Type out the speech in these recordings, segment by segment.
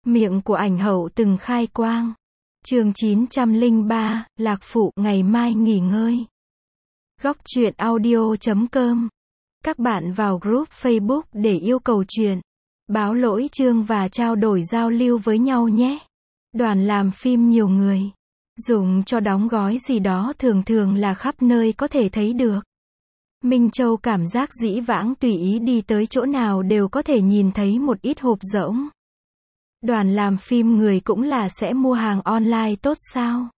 Miệng của ảnh hậu từng khai quang. Chương 903, Lạc Phụ, ngày mai nghỉ ngơi. Góc truyện audio.com. Các bạn vào group Facebook để yêu cầu truyện, báo lỗi chương và trao đổi giao lưu với nhau nhé. Đoàn làm phim nhiều người dùng cho đóng gói gì đó thường thường là khắp nơi có thể thấy được. Minh Châu cảm giác dĩ vãng tùy ý đi tới chỗ nào đều có thể nhìn thấy một ít hộp rỗng. Đoàn làm phim người cũng là sẽ mua hàng online tốt sao?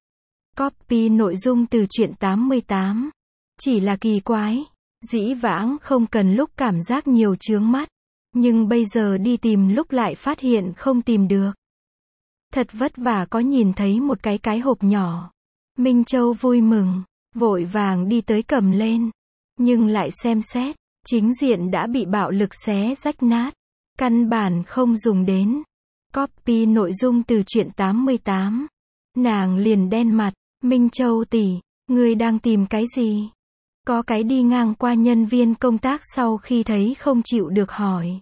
Copy nội dung từ truyện 88. Chỉ là kỳ quái, dĩ vãng không cần lúc cảm giác nhiều chướng mắt, nhưng bây giờ đi tìm lúc lại phát hiện không tìm được. Thật vất vả có nhìn thấy một cái hộp nhỏ. Minh Châu vui mừng, vội vàng đi tới cầm lên, nhưng lại xem xét, chính diện đã bị bạo lực xé rách nát, căn bản không dùng đến. Copy nội dung từ truyện 88. Nàng liền đen mặt, Minh Châu tỷ, ngươi đang tìm cái gì? Có cái đi ngang qua nhân viên công tác sau khi thấy không chịu được hỏi.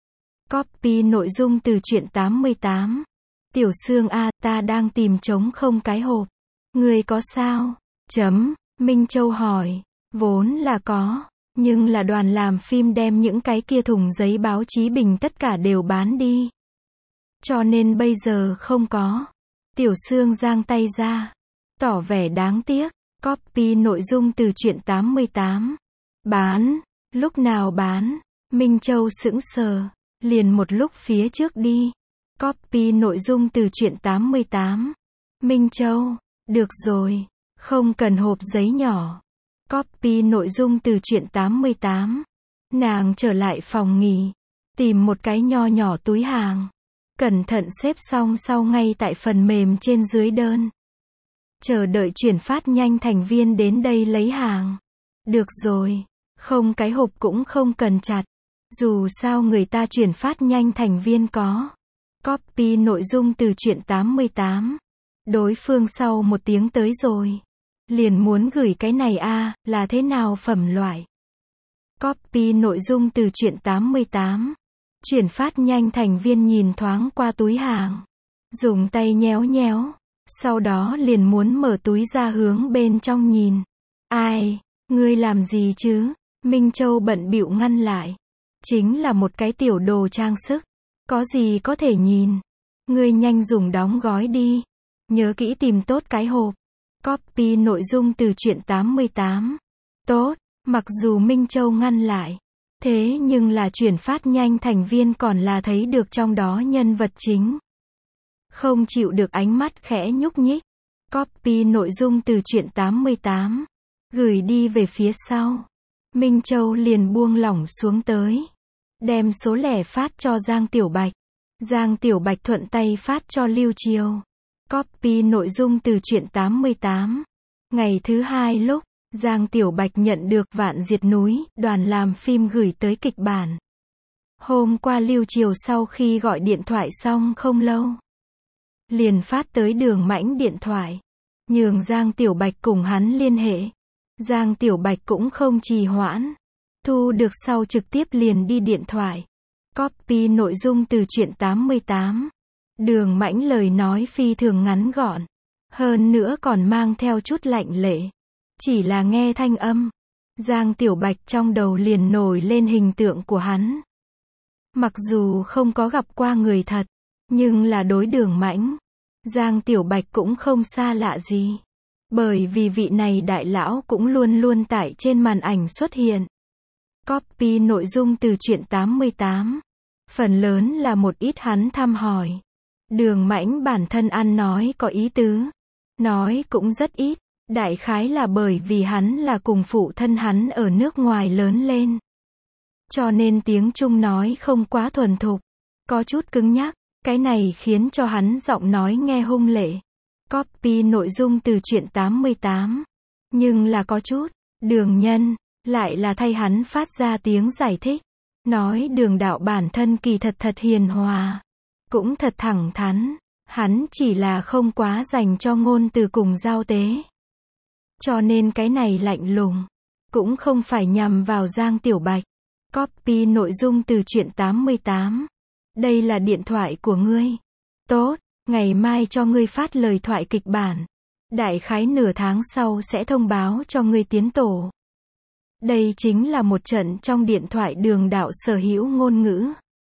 Copy nội dung từ truyện 88. Tiểu Sương a, ta đang tìm trống không cái hộp. Ngươi có sao? Minh Châu hỏi. Vốn là có, nhưng là đoàn làm phim đem những cái kia thùng giấy báo chí bình tất cả đều bán đi. Cho nên bây giờ không có. Tiểu Sương giang tay ra, tỏ vẻ đáng tiếc. Copy nội dung từ truyện 88. Bán? Lúc nào bán? Minh Châu sững sờ, liền một lúc phía trước đi. Copy nội dung từ truyện 88. Minh Châu, được rồi, không cần hộp giấy nhỏ. Copy nội dung từ truyện 88. Nàng trở lại phòng nghỉ, tìm một cái nho nhỏ túi hàng, cẩn thận xếp xong sau ngay tại phần mềm trên dưới đơn. Chờ đợi chuyển phát nhanh thành viên đến đây lấy hàng. Được rồi, không cái hộp cũng không cần chặt. Dù sao người ta chuyển phát nhanh thành viên có. Copy nội dung từ truyện 88. Đối phương sau một tiếng tới rồi. Liền muốn gửi cái này a, là thế nào phẩm loại? Copy nội dung từ truyện 88. Chuyển phát nhanh thành viên nhìn thoáng qua túi hàng, dùng tay nhéo nhéo, sau đó liền muốn mở túi ra hướng bên trong nhìn. Ai, ngươi làm gì chứ? Minh Châu bận bịu ngăn lại. Chính là một cái tiểu đồ trang sức, có gì có thể nhìn. Ngươi nhanh dùng đóng gói đi, nhớ kỹ tìm tốt cái hộp. Copy nội dung từ truyện 88. Tốt, mặc dù Minh Châu ngăn lại, thế nhưng là chuyển phát nhanh thành viên còn là thấy được trong đó nhân vật chính. Không chịu được ánh mắt khẽ nhúc nhích. Copy nội dung từ truyện 88. Gửi đi về phía sau. Minh Châu liền buông lỏng xuống tới, đem số lẻ phát cho Giang Tiểu Bạch. Giang Tiểu Bạch thuận tay phát cho Lưu Chiêu. Copy nội dung từ truyện 88. Ngày thứ hai lúc Giang Tiểu Bạch nhận được Vạn Diệt Núi, đoàn làm phim gửi tới kịch bản. Hôm qua Lưu Chiêu sau khi gọi điện thoại xong không lâu, liền phát tới Đường Mãnh điện thoại, nhường Giang Tiểu Bạch cùng hắn liên hệ. Giang Tiểu Bạch cũng không trì hoãn, thu được sau trực tiếp liền đi điện thoại. Copy nội dung từ truyện 88. Đường Mãnh lời nói phi thường ngắn gọn, hơn nữa còn mang theo chút lạnh lệ. Chỉ là nghe thanh âm, Giang Tiểu Bạch trong đầu liền nổi lên hình tượng của hắn. Mặc dù không có gặp qua người thật, nhưng là đối Đường Mãnh, Giang Tiểu Bạch cũng không xa lạ gì. Bởi vì vị này đại lão cũng luôn luôn tại trên màn ảnh xuất hiện. Copy nội dung từ truyện 88. Phần lớn là một ít hắn thăm hỏi. Đường Mãnh bản thân ăn nói có ý tứ, nói cũng rất ít. Đại khái là bởi vì hắn là cùng phụ thân hắn ở nước ngoài lớn lên, cho nên tiếng Trung nói không quá thuần thục, có chút cứng nhắc. Cái này khiến cho hắn giọng nói nghe hung lệ. Copy nội dung từ truyện 88. Nhưng là có chút, Đường Nhân lại là thay hắn phát ra tiếng giải thích, nói Đường đạo bản thân kỳ thật hiền hòa, cũng thật thẳng thắn, hắn chỉ là không quá dành cho ngôn từ cùng giao tế. Cho nên cái này lạnh lùng, cũng không phải nhằm vào Giang Tiểu Bạch. Copy nội dung từ truyện 88. Đây là điện thoại của ngươi. Tốt, ngày mai cho ngươi phát lời thoại kịch bản. Đại khái nửa tháng sau sẽ thông báo cho ngươi tiến tổ. Đây chính là một trận trong điện thoại đường đạo sở hữu ngôn ngữ.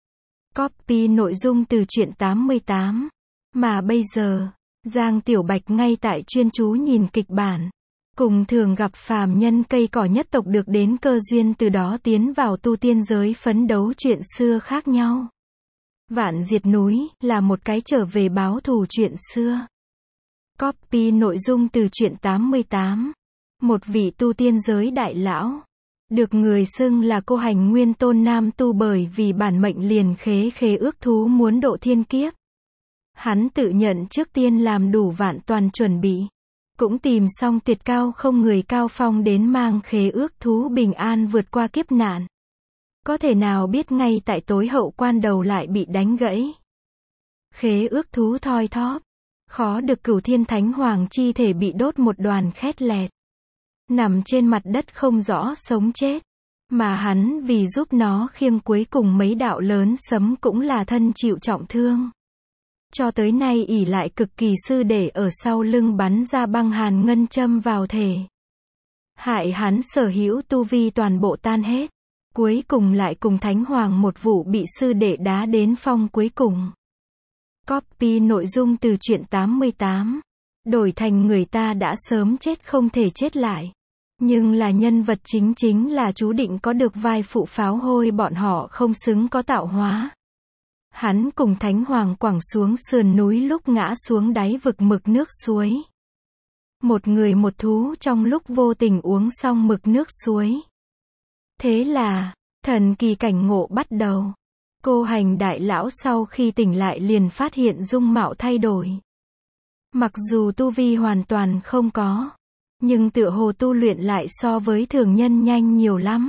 Copy nội dung từ truyện 88. Mà bây giờ, Giang Tiểu Bạch ngay tại chuyên chú nhìn kịch bản. Cùng thường gặp phàm nhân cây cỏ nhất tộc được đến cơ duyên từ đó tiến vào tu tiên giới phấn đấu chuyện xưa khác nhau. Vạn diệt núi là một cái trở về báo thù chuyện xưa. Copy nội dung từ truyện 88. Một vị tu tiên giới đại lão, được người xưng là cô hành nguyên tôn nam tu bởi vì bản mệnh liền khế ước thú muốn độ thiên kiếp. Hắn tự nhận trước tiên làm đủ vạn toàn chuẩn bị. Cũng tìm xong tuyệt cao không người cao phong đến mang khế ước thú bình an vượt qua kiếp nạn. Có thể nào biết ngay tại tối hậu quan đầu lại bị đánh gãy. Khế ước thú thoi thóp. Khó được Cửu Thiên Thánh Hoàng chi thể bị đốt một đoàn khét lẹt. Nằm trên mặt đất không rõ sống chết. Mà hắn vì giúp nó khiêng cuối cùng mấy đạo lớn sấm cũng là thân chịu trọng thương. Cho tới nay ỷ lại cực kỳ sư để ở sau lưng bắn ra băng hàn ngân châm vào thể. Hại hắn sở hữu tu vi toàn bộ tan hết. Cuối cùng lại cùng Thánh Hoàng một vụ bị sư đệ đá đến phong cuối cùng. Copy nội dung từ truyện 88. Đổi thành người ta đã sớm chết không thể chết lại. Nhưng là nhân vật chính là chú định có được vai phụ pháo hôi bọn họ không xứng có tạo hóa. Hắn cùng Thánh Hoàng quẳng xuống sườn núi lúc ngã xuống đáy vực mực nước suối. Một người một thú trong lúc vô tình uống xong mực nước suối. Thế là, thần kỳ cảnh ngộ bắt đầu. Cô hành đại lão sau khi tỉnh lại liền phát hiện dung mạo thay đổi. Mặc dù tu vi hoàn toàn không có, nhưng tựa hồ tu luyện lại so với thường nhân nhanh nhiều lắm.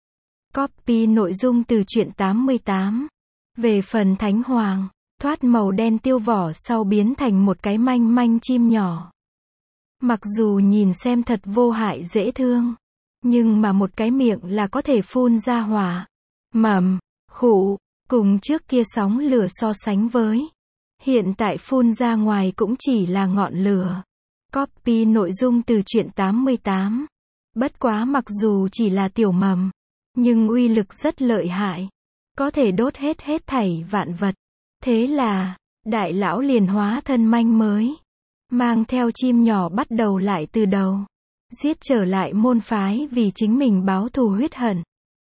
Copy nội dung từ truyện 88. Về phần Thánh Hoàng, thoát màu đen tiêu vỏ sau biến thành một cái manh manh chim nhỏ. Mặc dù nhìn xem thật vô hại dễ thương, nhưng mà một cái miệng là có thể phun ra hỏa, mầm, khụ, cùng trước kia sóng lửa so sánh với. Hiện tại phun ra ngoài cũng chỉ là ngọn lửa. Copy nội dung từ truyện 88. Bất quá mặc dù chỉ là tiểu mầm, nhưng uy lực rất lợi hại. Có thể đốt hết thảy vạn vật. Thế là, đại lão liền hóa thân manh mới. Mang theo chim nhỏ bắt đầu lại từ đầu. Giết trở lại môn phái vì chính mình báo thù huyết hận.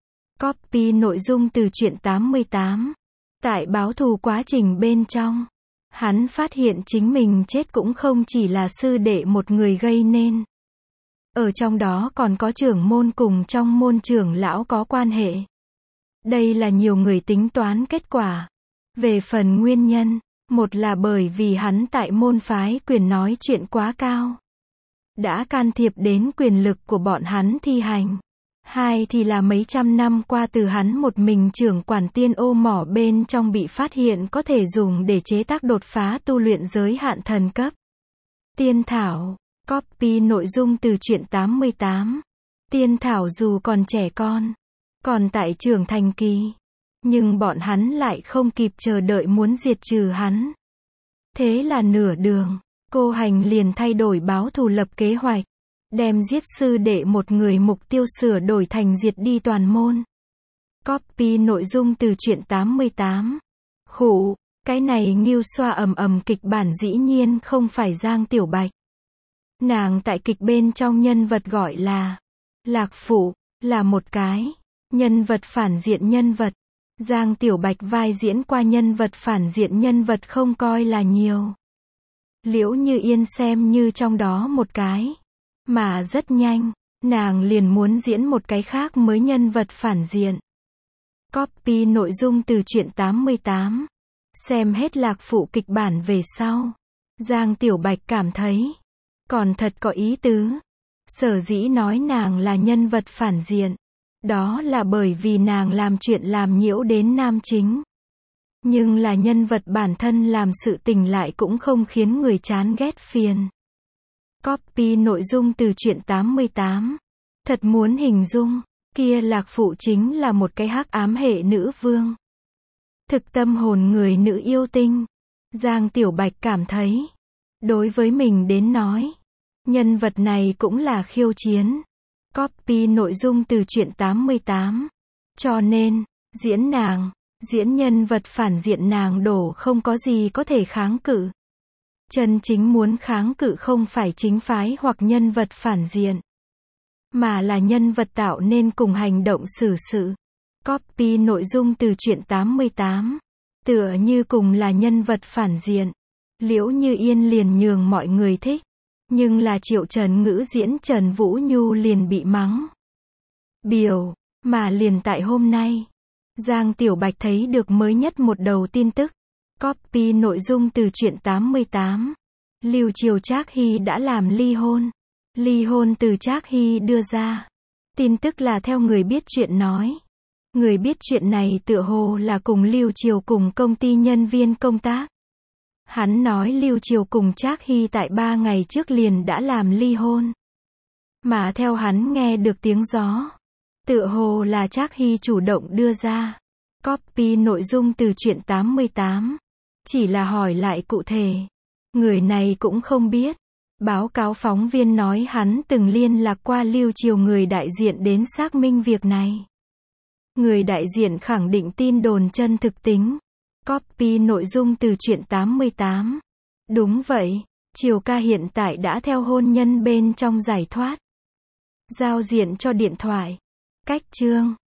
Copy nội dung từ truyện 88. Tại báo thù quá trình bên trong, hắn phát hiện chính mình chết cũng không chỉ là sư đệ một người gây nên. Ở trong đó còn có trưởng môn cùng trong môn trưởng lão có quan hệ. Đây là nhiều người tính toán kết quả. Về phần nguyên nhân, một là bởi vì hắn tại môn phái quyền nói chuyện quá cao. Đã can thiệp đến quyền lực của bọn hắn thi hành. Hai thì là mấy trăm năm qua từ hắn một mình trưởng quản tiên ô mỏ bên trong bị phát hiện có thể dùng để chế tác đột phá tu luyện giới hạn thần cấp. Tiên thảo. Copy nội dung từ truyện 88. Tiên thảo dù còn trẻ con, còn tại trưởng thành kỳ, nhưng bọn hắn lại không kịp chờ đợi muốn diệt trừ hắn. Thế là nửa đường, cô hành liền thay đổi báo thù lập kế hoạch, đem giết sư đệ một người mục tiêu sửa đổi thành diệt đi toàn môn. Copy nội dung từ truyện 88. Khụ, cái này Ngưu Xoa ầm kịch bản dĩ nhiên không phải Giang Tiểu Bạch. Nàng tại kịch bên trong nhân vật gọi là Lạc Phụ, là một cái nhân vật phản diện nhân vật. Giang Tiểu Bạch vai diễn qua nhân vật phản diện nhân vật không coi là nhiều. Liễu Như Yên xem như trong đó một cái. Mà rất nhanh, nàng liền muốn diễn một cái khác mới nhân vật phản diện. Copy nội dung từ truyện 88. Xem hết Lạc Phụ kịch bản về sau, Giang Tiểu Bạch cảm thấy còn thật có ý tứ. Sở dĩ nói nàng là nhân vật phản diện, đó là bởi vì nàng làm chuyện làm nhiễu đến nam chính. Nhưng là nhân vật bản thân làm sự tình lại cũng không khiến người chán ghét phiền. Copy nội dung từ truyện 88. Thật muốn hình dung, kia Lạc Phụ chính là một cái hắc ám hệ nữ vương. Thực tâm hồn người nữ yêu tinh. Giang Tiểu Bạch cảm thấy, đối với mình đến nói, nhân vật này cũng là khiêu chiến. Copy nội dung từ truyện 88. Cho nên, diễn nhân vật phản diện nàng đổ không có gì có thể kháng cự. Chân chính muốn kháng cự không phải chính phái hoặc nhân vật phản diện, mà là nhân vật tạo nên cùng hành động xử sự. Copy nội dung từ truyện 88. Tựa như cùng là nhân vật phản diện. Liễu Như Yên liền nhường mọi người thích. Nhưng là Triệu Trần Ngữ diễn Trần Vũ Nhu liền bị mắng. Biểu, mà liền tại hôm nay, Giang Tiểu Bạch thấy được mới nhất một đầu tin tức. Copy nội dung từ truyện 88. Lưu Triều Trác Hy đã làm ly hôn. Ly hôn từ Trác Hy đưa ra. Tin tức là theo người biết chuyện nói. Người biết chuyện này tựa hồ là cùng Lưu Triều cùng công ty nhân viên công tác. Hắn nói Lưu Triều cùng Trác Hy tại 3 ngày trước liền đã làm ly hôn. Mà theo hắn nghe được tiếng gió, tựa hồ là Trác Hy chủ động đưa ra. Copy nội dung từ truyện 88. Chỉ là hỏi lại cụ thể. Người này cũng không biết. Báo cáo phóng viên nói hắn từng liên lạc qua Lưu Triều người đại diện đến xác minh việc này. Người đại diện khẳng định tin đồn chân thực tính. Copy nội dung từ truyện 88. Đúng vậy, Triều ca hiện tại đã theo hôn nhân bên trong giải thoát. Giao diện cho điện thoại. Cách chương